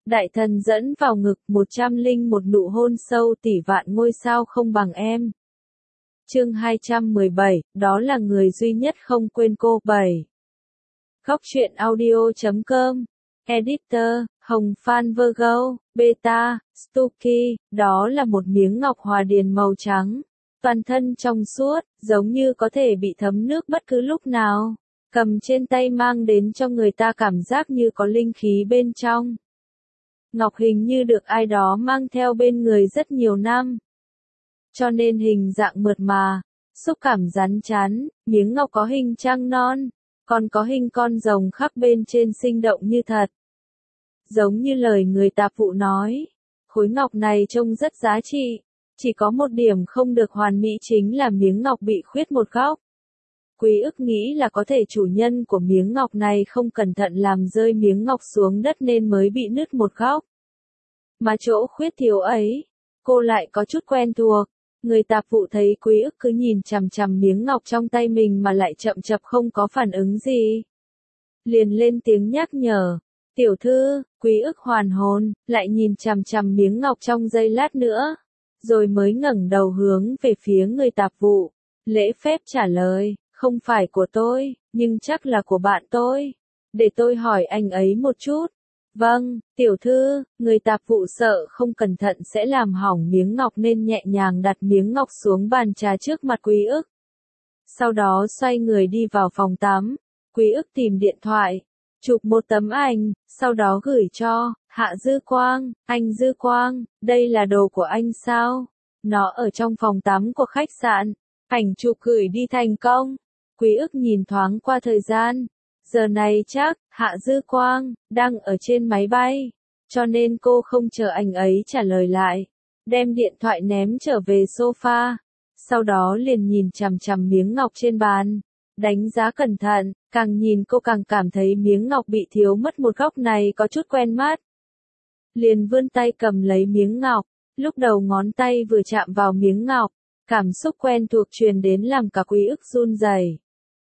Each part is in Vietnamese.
Đại thần dẫn vào ngực 101 nụ hôn sâu tỷ vạn ngôi sao không bằng em. Chương 217, đó là người duy nhất không quên cô. 7. Góc truyện audio.com. Editor, Hồng Phan Virgo, Beta, Stucky, đó là một miếng ngọc hòa điền màu trắng. Toàn thân trong suốt, giống như có thể bị thấm nước bất cứ lúc nào. Cầm trên tay mang đến cho người ta cảm giác như có linh khí bên trong. Ngọc hình như được ai đó mang theo bên người rất nhiều năm. Cho nên hình dạng mượt mà, xúc cảm rắn chắn, miếng ngọc có hình trăng non, còn có hình con rồng khắc bên trên sinh động như thật. Giống như lời người tạp vụ nói, khối ngọc này trông rất giá trị, chỉ có một điểm không được hoàn mỹ chính là miếng ngọc bị khuyết một góc. Quý ức nghĩ là có thể chủ nhân của miếng ngọc này không cẩn thận làm rơi miếng ngọc xuống đất nên mới bị nứt một góc. Mà chỗ khuyết thiếu ấy, cô lại có chút quen thuộc. Người tạp vụ thấy quý ức cứ nhìn chằm chằm miếng ngọc trong tay mình mà lại chậm chập không có phản ứng gì. Liền lên tiếng nhắc nhở, tiểu thư, quý ức hoàn hồn, lại nhìn chằm chằm miếng ngọc trong giây lát nữa, rồi mới ngẩng đầu hướng về phía người tạp vụ, lễ phép trả lời, không phải của tôi, nhưng chắc là của bạn tôi. Để tôi hỏi anh ấy một chút. Vâng, tiểu thư, người tạp vụ sợ không cẩn thận sẽ làm hỏng miếng ngọc nên nhẹ nhàng đặt miếng ngọc xuống bàn trà trước mặt quý ức. Sau đó xoay người đi vào phòng tắm, quý ức tìm điện thoại, chụp một tấm ảnh, sau đó gửi cho Hạ Dư Quang. Anh Dư Quang, đây là đồ của anh sao? Nó ở trong phòng tắm của khách sạn. Ảnh chụp gửi đi thành công. Quý ức nhìn thoáng qua thời gian. Giờ này chắc, Hạ Dư Quang, đang ở trên máy bay. Cho nên cô không chờ anh ấy trả lời lại. Đem điện thoại ném trở về sofa. Sau đó liền nhìn chằm chằm miếng ngọc trên bàn. Đánh giá cẩn thận, càng nhìn cô càng cảm thấy miếng ngọc bị thiếu mất một góc này có chút quen mắt. Liền vươn tay cầm lấy miếng ngọc. Lúc đầu ngón tay vừa chạm vào miếng ngọc. Cảm xúc quen thuộc truyền đến làm cả quý ức run rẩy.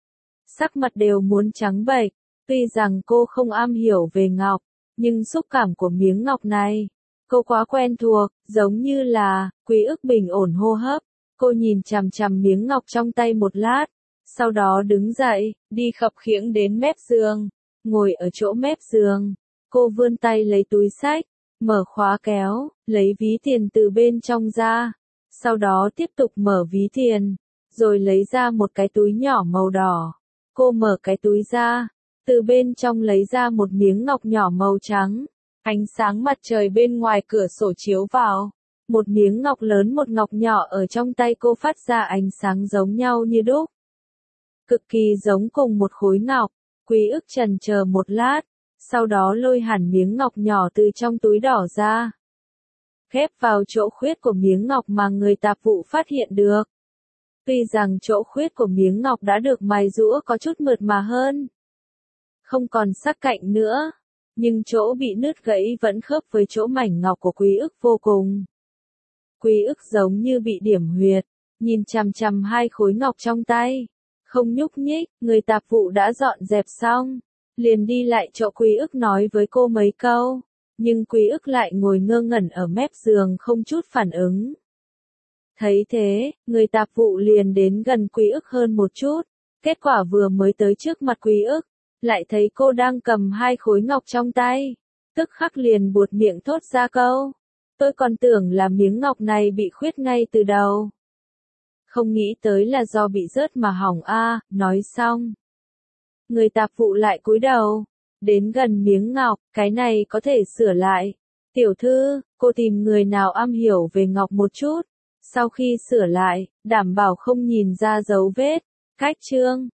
Sắc mặt đều muốn trắng bệch, tuy rằng cô không am hiểu về ngọc, nhưng xúc cảm của miếng ngọc này, cô quá quen thuộc, giống như là, quý ức bình ổn hô hấp, cô nhìn chằm chằm miếng ngọc trong tay một lát, sau đó đứng dậy, đi khập khiễng đến mép giường, ngồi ở chỗ mép giường, cô vươn tay lấy túi xách, mở khóa kéo, lấy ví tiền từ bên trong ra, sau đó tiếp tục mở ví tiền, rồi lấy ra một cái túi nhỏ màu đỏ. Cô mở cái túi ra, từ bên trong lấy ra một miếng ngọc nhỏ màu trắng. Ánh sáng mặt trời bên ngoài cửa sổ chiếu vào. Một miếng ngọc lớn một ngọc nhỏ ở trong tay cô phát ra ánh sáng giống nhau như đúc. Cực kỳ giống cùng một khối ngọc. Quý ức chần chờ một lát, sau đó lôi hẳn miếng ngọc nhỏ từ trong túi đỏ ra. Khép vào chỗ khuyết của miếng ngọc mà người tạp vụ phát hiện được. Tuy rằng chỗ khuyết của miếng ngọc đã được mài rũa có chút mượt mà hơn. Không còn sắc cạnh nữa. Nhưng chỗ bị nứt gãy vẫn khớp với chỗ mảnh ngọc của quý ức vô cùng. Quý ức giống như bị điểm huyệt. Nhìn chằm chằm hai khối ngọc trong tay. Không nhúc nhích, người tạp vụ đã dọn dẹp xong. Liền đi lại chỗ quý ức nói với cô mấy câu. Nhưng quý ức lại ngồi ngơ ngẩn ở mép giường không chút phản ứng. Thấy thế, người tạp vụ liền đến gần quý ức hơn một chút. Kết quả vừa mới tới trước mặt quý ức, lại thấy cô đang cầm hai khối ngọc trong tay. Tức khắc liền buột miệng thốt ra câu. Tôi còn tưởng là miếng ngọc này bị khuyết ngay từ đầu. Không nghĩ tới là do bị rớt mà hỏng a. Nói xong. Người tạp vụ lại cúi đầu. Đến gần miếng ngọc, cái này có thể sửa lại. Tiểu thư, cô tìm người nào am hiểu về ngọc một chút. Sau khi sửa lại, đảm bảo không nhìn ra dấu vết. Cách chương